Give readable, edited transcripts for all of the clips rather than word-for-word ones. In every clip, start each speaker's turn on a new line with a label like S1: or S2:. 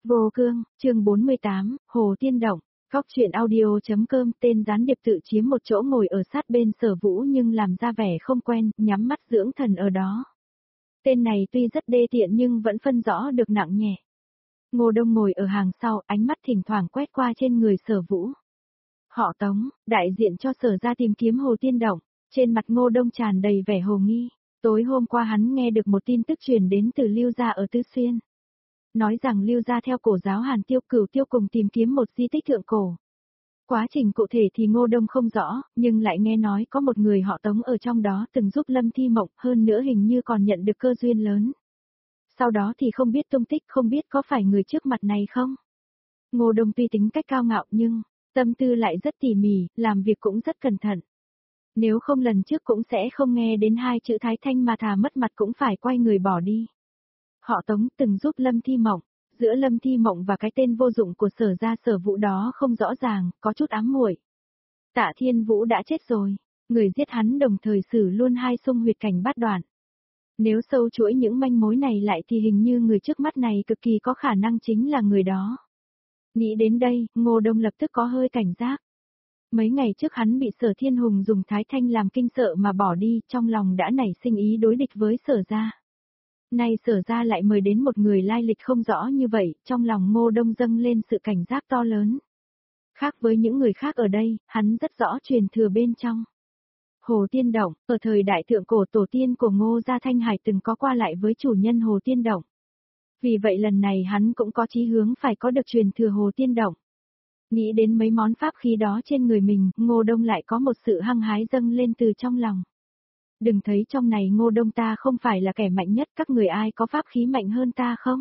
S1: Vô cương, chương 48, Hồ Tiên Động, Góc truyện audio.com. Tên gián điệp tự chiếm một chỗ ngồi ở sát bên Sở Vũ nhưng làm ra vẻ không quen, nhắm mắt dưỡng thần ở đó. Tên này tuy rất đê tiện nhưng vẫn phân rõ được nặng nhẹ. Ngô Đông ngồi ở hàng sau, ánh mắt thỉnh thoảng quét qua trên người Sở Vũ. Họ Tống, đại diện cho Sở gia tìm kiếm Hồ Tiên Động, trên mặt Ngô Đông tràn đầy vẻ hồ nghi. Tối hôm qua hắn nghe được một tin tức truyền đến từ Lưu gia ở Tứ Xuyên. Nói rằng Lưu gia theo cổ giáo Hàn Tiêu Cửu Tiêu cùng tìm kiếm một di tích thượng cổ. Quá trình cụ thể thì Ngô Đông không rõ, nhưng lại nghe nói có một người họ Tống ở trong đó từng giúp Lâm Thi Mộng, hơn nữa hình như còn nhận được cơ duyên lớn. Sau đó thì không biết tung tích, không biết có phải người trước mặt này không. Ngô Đông tuy tính cách cao ngạo nhưng tâm tư lại rất tỉ mỉ, làm việc cũng rất cẩn thận. Nếu không lần trước cũng sẽ không nghe đến hai chữ Thái Thanh mà thà mất mặt cũng phải quay người bỏ đi. Họ Tống từng giúp Lâm Thi Mộng, giữa Lâm Thi Mộng và cái tên vô dụng của Sở gia Sở Vũ đó không rõ ràng, có chút ám muội. Tạ Thiên Vũ đã chết rồi, người giết hắn đồng thời xử luôn hai xung huyệt cảnh bát đoạn. Nếu sâu chuỗi những manh mối này lại thì hình như người trước mắt này cực kỳ có khả năng chính là người đó. Nghĩ đến đây, Ngô Đông lập tức có hơi cảnh giác. Mấy ngày trước hắn bị Sở Thiên Hùng dùng Thái Thanh làm kinh sợ mà bỏ đi, trong lòng đã nảy sinh ý đối địch với Sở gia. Nay Sở gia lại mời đến một người lai lịch không rõ như vậy, trong lòng Ngô Đông dâng lên sự cảnh giác to lớn. Khác với những người khác ở đây, hắn rất rõ truyền thừa bên trong. Hồ Tiên Động, ở thời đại thượng cổ tổ tiên của Ngô gia Thanh Hải từng có qua lại với chủ nhân Hồ Tiên Động. Vì vậy lần này hắn cũng có chí hướng phải có được truyền thừa Hồ Tiên Động. Nghĩ đến mấy món pháp khí đó trên người mình, Ngô Đông lại có một sự hăng hái dâng lên từ trong lòng. Đừng thấy trong này Ngô Đông ta không phải là kẻ mạnh nhất, các người ai có pháp khí mạnh hơn ta không?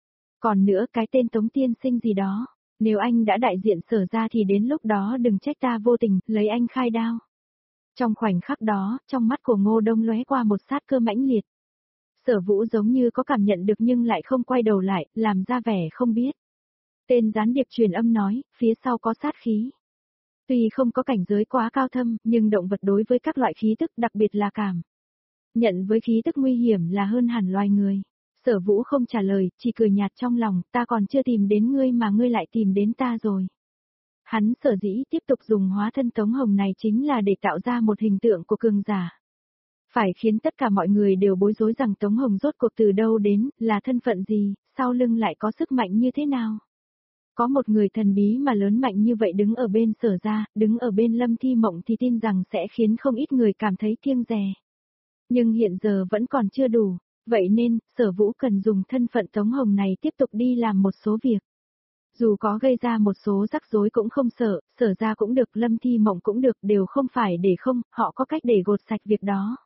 S1: Còn nữa cái tên Tống tiên sinh gì đó, nếu anh đã đại diện Sở gia thì đến lúc đó đừng trách ta vô tình, lấy anh khai đao. Trong khoảnh khắc đó, trong mắt của Ngô Đông lóe qua một sát cơ mãnh liệt. Sở Vũ giống như có cảm nhận được nhưng lại không quay đầu lại, làm ra vẻ không biết. Tên gián điệp truyền âm nói, phía sau có sát khí. Tuy không có cảnh giới quá cao thâm, nhưng động vật đối với các loại khí tức đặc biệt là cảm nhận với khí tức nguy hiểm là hơn hẳn loài người. Sở Vũ không trả lời, chỉ cười nhạt trong lòng, ta còn chưa tìm đến ngươi mà ngươi lại tìm đến ta rồi. Hắn sở dĩ tiếp tục dùng hóa thân Tống Hồng này chính là để tạo ra một hình tượng của cường giả. Phải khiến tất cả mọi người đều bối rối rằng Tống Hồng rốt cuộc từ đâu đến, là thân phận gì, sau lưng lại có sức mạnh như thế nào. Có một người thần bí mà lớn mạnh như vậy đứng ở bên Sở gia, đứng ở bên Lâm Thi Mộng thì tin rằng sẽ khiến không ít người cảm thấy kiêng dè. Nhưng hiện giờ vẫn còn chưa đủ, vậy nên, Sở Vũ cần dùng thân phận Tống Hồng này tiếp tục đi làm một số việc. Dù có gây ra một số rắc rối cũng không sợ, Sở gia cũng được, Lâm Thi Mộng cũng được, đều không phải để không, họ có cách để gột sạch việc đó.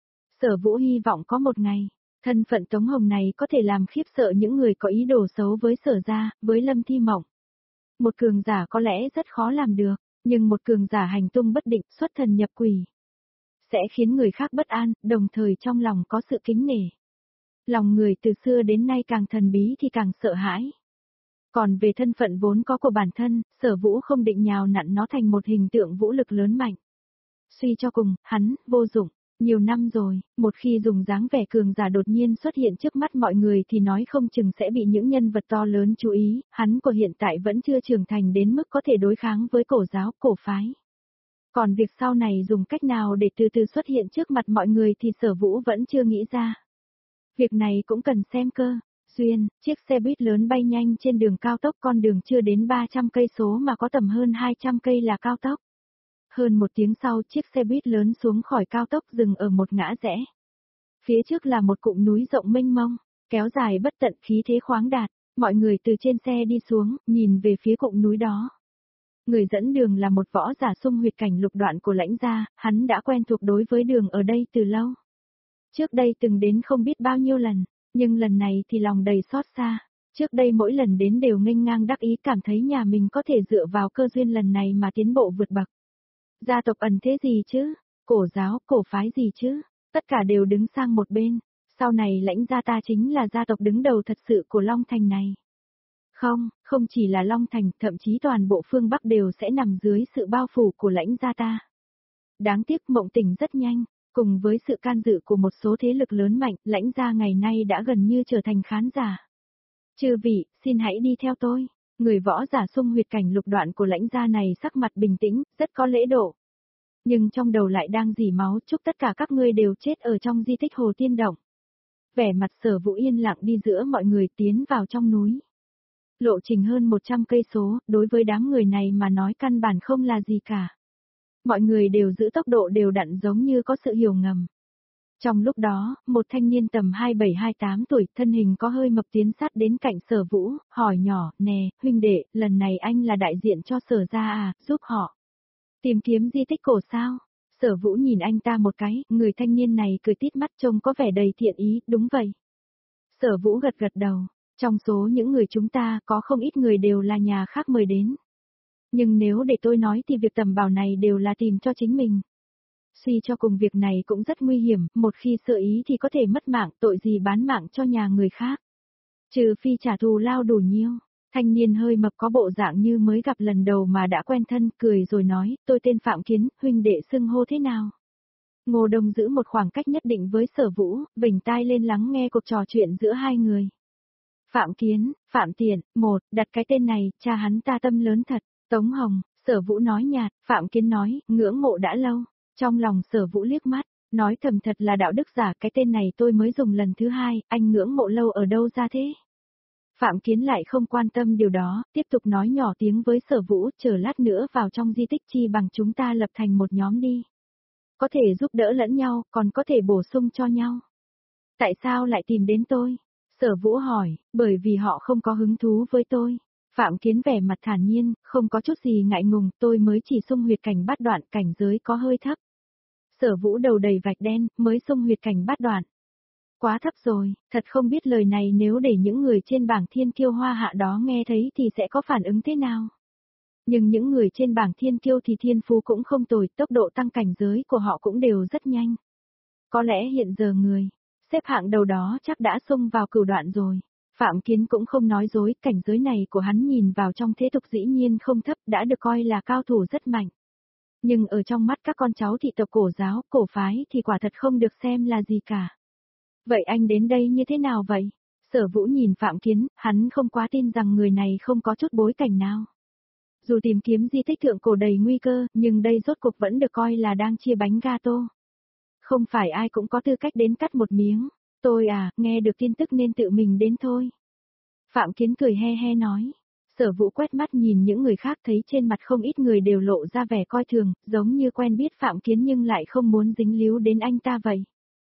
S1: Sở Vũ hy vọng có một ngày, thân phận Tống Hồng này có thể làm khiếp sợ những người có ý đồ xấu với Sở gia, với Lâm Thi Mộng. Một cường giả có lẽ rất khó làm được, nhưng một cường giả hành tung bất định, xuất thần nhập quỷ, sẽ khiến người khác bất an, đồng thời trong lòng có sự kính nể. Lòng người từ xưa đến nay càng thần bí thì càng sợ hãi. Còn về thân phận vốn có của bản thân, Sở Vũ không định nhào nặn nó thành một hình tượng vũ lực lớn mạnh. Suy cho cùng, hắn, vô dụng. Nhiều năm rồi, một khi dùng dáng vẻ cường giả đột nhiên xuất hiện trước mắt mọi người thì nói không chừng sẽ bị những nhân vật to lớn chú ý, hắn của hiện tại vẫn chưa trưởng thành đến mức có thể đối kháng với cổ giáo, cổ phái. Còn việc sau này dùng cách nào để từ từ xuất hiện trước mặt mọi người thì Sở Vũ vẫn chưa nghĩ ra. Việc này cũng cần xem cơ. Duyên, chiếc xe buýt lớn bay nhanh trên đường cao tốc, con đường chưa đến 300 cây số mà có tầm hơn 200 cây là cao tốc. Hơn một tiếng sau chiếc xe buýt lớn xuống khỏi cao tốc dừng ở một ngã rẽ. Phía trước là một cụm núi rộng mênh mông, kéo dài bất tận, khí thế khoáng đạt, mọi người từ trên xe đi xuống, nhìn về phía cụm núi đó. Người dẫn đường là một võ giả xung huyệt cảnh lục đoạn của Lãnh gia, hắn đã quen thuộc đối với đường ở đây từ lâu. Trước đây từng đến không biết bao nhiêu lần, nhưng lần này thì lòng đầy xót xa. Trước đây mỗi lần đến đều nghênh ngang đắc ý, cảm thấy nhà mình có thể dựa vào cơ duyên lần này mà tiến bộ vượt bậc. Gia tộc ẩn thế gì chứ? Cổ giáo, cổ phái gì chứ? Tất cả đều đứng sang một bên. Sau này Lãnh gia ta chính là gia tộc đứng đầu thật sự của Long Thành này. Không, không chỉ là Long Thành, thậm chí toàn bộ phương Bắc đều sẽ nằm dưới sự bao phủ của Lãnh gia ta. Đáng tiếc Mộng Tình rất nhanh, cùng với sự can dự của một số thế lực lớn mạnh, Lãnh gia ngày nay đã gần như trở thành khán giả. Chư vị, xin hãy đi theo tôi. Người võ giả xung huyệt cảnh lục đoạn của lãnh gia này sắc mặt bình tĩnh, rất có lễ độ. Nhưng trong đầu lại đang dỉ máu, chúc tất cả các ngươi đều chết ở trong di tích Hồ Tiên Động. Vẻ mặt Sở Vũ yên lặng đi giữa mọi người tiến vào trong núi. Lộ trình hơn 100 cây số, đối với đám người này mà nói căn bản không là gì cả. Mọi người đều giữ tốc độ đều đặn giống như có sự hiểu ngầm. Trong lúc đó, một thanh niên tầm 27-28 tuổi, thân hình có hơi mập tiến sát đến cạnh Sở Vũ, hỏi nhỏ, nè, huynh đệ, lần này anh là đại diện cho Sở gia à, giúp họ. Tìm kiếm di tích cổ sao? Sở Vũ nhìn anh ta một cái, người thanh niên này cười tít mắt trông có vẻ đầy thiện ý, đúng vậy. Sở Vũ gật gật đầu, trong số những người chúng ta có không ít người đều là nhà khác mời đến. Nhưng nếu để tôi nói thì việc tầm bảo này đều là tìm cho chính mình. Suy cho cùng việc này cũng rất nguy hiểm, một khi sơ ý thì có thể mất mạng, tội gì bán mạng cho nhà người khác. Trừ phi trả thù lao đủ nhiêu. Thanh niên hơi mập có bộ dạng như mới gặp lần đầu mà đã quen thân, cười rồi nói, tôi tên Phạm Kiến, huynh đệ xưng hô thế nào? Ngô Đông giữ một khoảng cách nhất định với Sở Vũ, vểnh tai lên lắng nghe cuộc trò chuyện giữa hai người. Phạm Kiến, Phạm Tiện, một, đặt cái tên này, cha hắn ta tâm lớn thật. Tống Hồng, Sở Vũ nói nhạt, Phạm Kiến nói, ngưỡng mộ đã lâu. Trong lòng Sở Vũ liếc mắt, nói thầm thật là đạo đức giả, cái tên này tôi mới dùng lần thứ hai, anh ngưỡng mộ lâu ở đâu ra thế? Phạm Kiến lại không quan tâm điều đó, tiếp tục nói nhỏ tiếng với Sở Vũ, chờ lát nữa vào trong di tích chi bằng chúng ta lập thành một nhóm đi. Có thể giúp đỡ lẫn nhau, còn có thể bổ sung cho nhau. Tại sao lại tìm đến tôi? Sở Vũ hỏi, bởi vì họ không có hứng thú với tôi. Phạm Kiến vẻ mặt thản nhiên, không có chút gì ngại ngùng, tôi mới chỉ xung huyệt cảnh bát đoạn, cảnh giới có hơi thấp. Sở Vũ đầu đầy vạch đen, mới xung huyệt cảnh bát đoạn. Quá thấp rồi, thật không biết lời này nếu để những người trên bảng thiên kiêu hoa hạ đó nghe thấy thì sẽ có phản ứng thế nào. Nhưng những người trên bảng thiên kiêu thì thiên phú cũng không tồi, tốc độ tăng cảnh giới của họ cũng đều rất nhanh. Có lẽ hiện giờ người xếp hạng đầu đó chắc đã xông vào cửu đoạn rồi. Phạm Kiến cũng không nói dối, cảnh giới này của hắn nhìn vào trong thế tục dĩ nhiên không thấp, đã được coi là cao thủ rất mạnh. Nhưng ở trong mắt các con cháu thị tộc cổ giáo, cổ phái thì quả thật không được xem là gì cả. Vậy anh đến đây như thế nào vậy? Sở Vũ nhìn Phạm Kiến, hắn không quá tin rằng người này không có chút bối cảnh nào. Dù tìm kiếm di tích thượng cổ đầy nguy cơ, nhưng đây rốt cuộc vẫn được coi là đang chia bánh gato. Không phải ai cũng có tư cách đến cắt một miếng. Tôi à, nghe được tin tức nên tự mình đến thôi. Phạm Kiến cười he he nói. Sở Vũ quét mắt nhìn những người khác thấy trên mặt không ít người đều lộ ra vẻ coi thường, giống như quen biết Phạm Kiến nhưng lại không muốn dính líu đến anh ta vậy.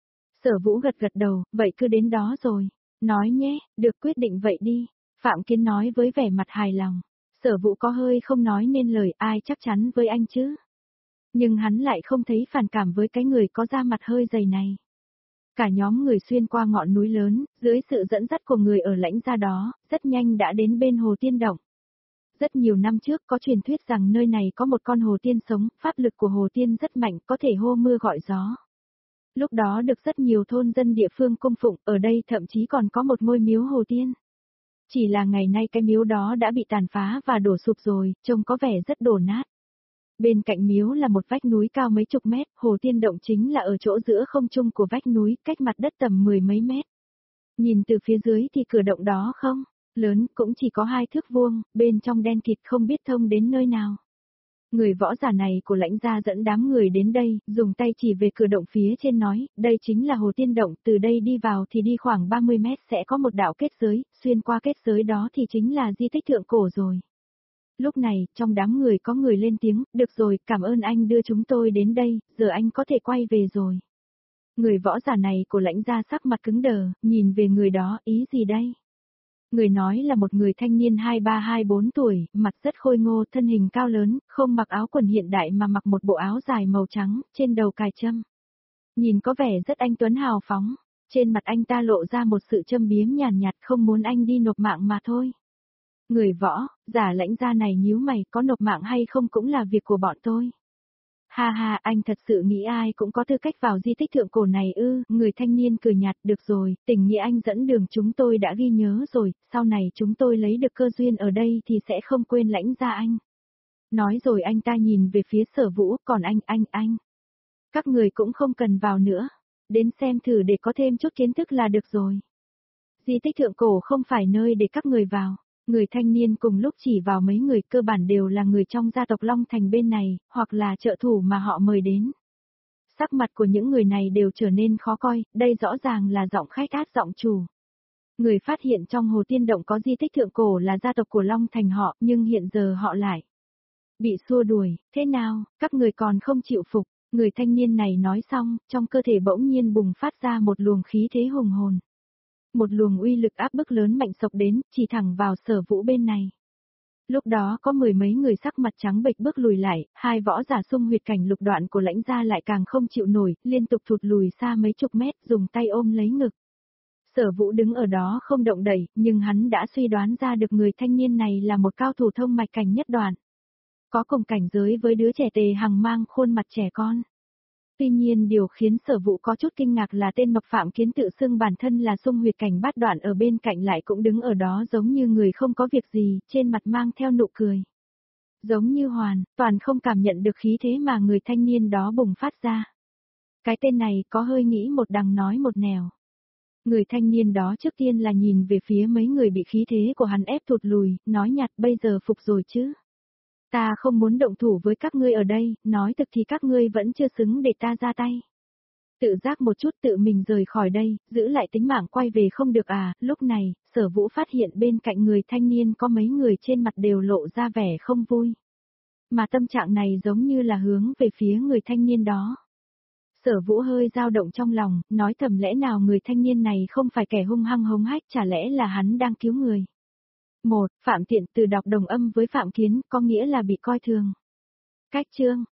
S1: Sở Vũ gật gật đầu, vậy cứ đến đó rồi. Nói nhé, được quyết định vậy đi. Phạm Kiến nói với vẻ mặt hài lòng. Sở Vũ có hơi không nói nên lời, ai chắc chắn với anh chứ. Nhưng hắn lại không thấy phản cảm với cái người có da mặt hơi dày này. Cả nhóm người xuyên qua ngọn núi lớn, dưới sự dẫn dắt của người ở lãnh gia đó, rất nhanh đã đến bên Hồ Tiên Động. Rất nhiều năm trước có truyền thuyết rằng nơi này có một con hồ tiên sống, pháp lực của hồ tiên rất mạnh, có thể hô mưa gọi gió. Lúc đó được rất nhiều thôn dân địa phương cung phụng, ở đây thậm chí còn có một ngôi miếu hồ tiên. Chỉ là ngày nay cái miếu đó đã bị tàn phá và đổ sụp rồi, trông có vẻ rất đổ nát. Bên cạnh miếu là một vách núi cao mấy chục mét, Hồ Tiên Động chính là ở chỗ giữa không trung của vách núi, cách mặt đất tầm 10 mấy mét. Nhìn từ phía dưới thì cửa động đó không, lớn cũng chỉ có 2 thước vuông, bên trong đen kịt không biết thông đến nơi nào. Người võ giả này của lãnh gia dẫn đám người đến đây, dùng tay chỉ về cửa động phía trên nói, đây chính là Hồ Tiên Động, từ đây đi vào thì đi khoảng 30 mét sẽ có một đạo kết giới, xuyên qua kết giới đó thì chính là di tích thượng cổ rồi. Lúc này, trong đám người có người lên tiếng, được rồi, cảm ơn anh đưa chúng tôi đến đây, giờ anh có thể quay về rồi. Người võ giả này của lãnh gia sắc mặt cứng đờ, nhìn về người đó, ý gì đây? Người nói là một người thanh niên 23-24 tuổi, mặt rất khôi ngô, thân hình cao lớn, không mặc áo quần hiện đại mà mặc một bộ áo dài màu trắng, trên đầu cài trâm. Nhìn có vẻ rất anh tuấn hào phóng, trên mặt anh ta lộ ra một sự châm biếm nhàn nhạt không muốn anh đi nộp mạng mà thôi. Người võ, giả lãnh gia này nhíu mày, có nộp mạng hay không cũng là việc của bọn tôi. Ha ha, anh thật sự nghĩ ai cũng có tư cách vào di tích thượng cổ này ư? Người thanh niên cười nhạt, được rồi, tình nghĩa anh dẫn đường chúng tôi đã ghi nhớ rồi, sau này chúng tôi lấy được cơ duyên ở đây thì sẽ không quên lãnh gia anh. Nói rồi anh ta nhìn về phía Sở Vũ, còn anh. Các người cũng không cần vào nữa, đến xem thử để có thêm chút kiến thức là được rồi. Di tích thượng cổ không phải nơi để các người vào. Người thanh niên cùng lúc chỉ vào mấy người cơ bản đều là người trong gia tộc Long Thành bên này, hoặc là trợ thủ mà họ mời đến. Sắc mặt của những người này đều trở nên khó coi, đây rõ ràng là giọng khách át giọng chủ. Người phát hiện trong Hồ Tiên Động có di tích thượng cổ là gia tộc của Long Thành họ, nhưng hiện giờ họ lại bị xua đuổi, thế nào, các người còn không chịu phục. Người thanh niên này nói xong, trong cơ thể bỗng nhiên bùng phát ra một luồng khí thế hùng hồn. Một luồng uy lực áp bức lớn mạnh sộc đến, chỉ thẳng vào Sở Vũ bên này. Lúc đó có mười mấy người sắc mặt trắng bệch bước lùi lại, hai võ giả xung huyệt cảnh lục đoạn của Lãnh gia lại càng không chịu nổi, liên tục thụt lùi xa mấy chục mét, dùng tay ôm lấy ngực. Sở Vũ đứng ở đó không động đậy, nhưng hắn đã suy đoán ra được người thanh niên này là một cao thủ thông mạch cảnh nhất đoạn. Có cùng cảnh giới với đứa trẻ Tề Hằng mang khuôn mặt trẻ con. Tuy nhiên điều khiến Sở Vũ có chút kinh ngạc là tên mập Phạm Kiến tự xưng bản thân là xung huyệt cảnh bát đoạn ở bên cạnh lại cũng đứng ở đó giống như người không có việc gì, trên mặt mang theo nụ cười. Giống như hoàn, toàn không cảm nhận được khí thế mà người thanh niên đó bùng phát ra. Cái tên này có hơi nghĩ một đằng nói một nẻo. Người thanh niên đó trước tiên là nhìn về phía mấy người bị khí thế của hắn ép thụt lùi, nói nhạt bây giờ phục rồi chứ. Ta không muốn động thủ với các ngươi ở đây, nói thực thì các ngươi vẫn chưa xứng để ta ra tay. Tự giác một chút tự mình rời khỏi đây, giữ lại tính mạng quay về không được à, lúc này, Sở Vũ phát hiện bên cạnh người thanh niên có mấy người trên mặt đều lộ ra vẻ không vui. Mà tâm trạng này giống như là hướng về phía người thanh niên đó. Sở Vũ hơi dao động trong lòng, nói thầm lẽ nào người thanh niên này không phải kẻ hung hăng hống hách chả lẽ là hắn đang cứu người. Phạm Tiện từ đọc đồng âm với Phạm Kiến có nghĩa là bị coi thường. Cách chương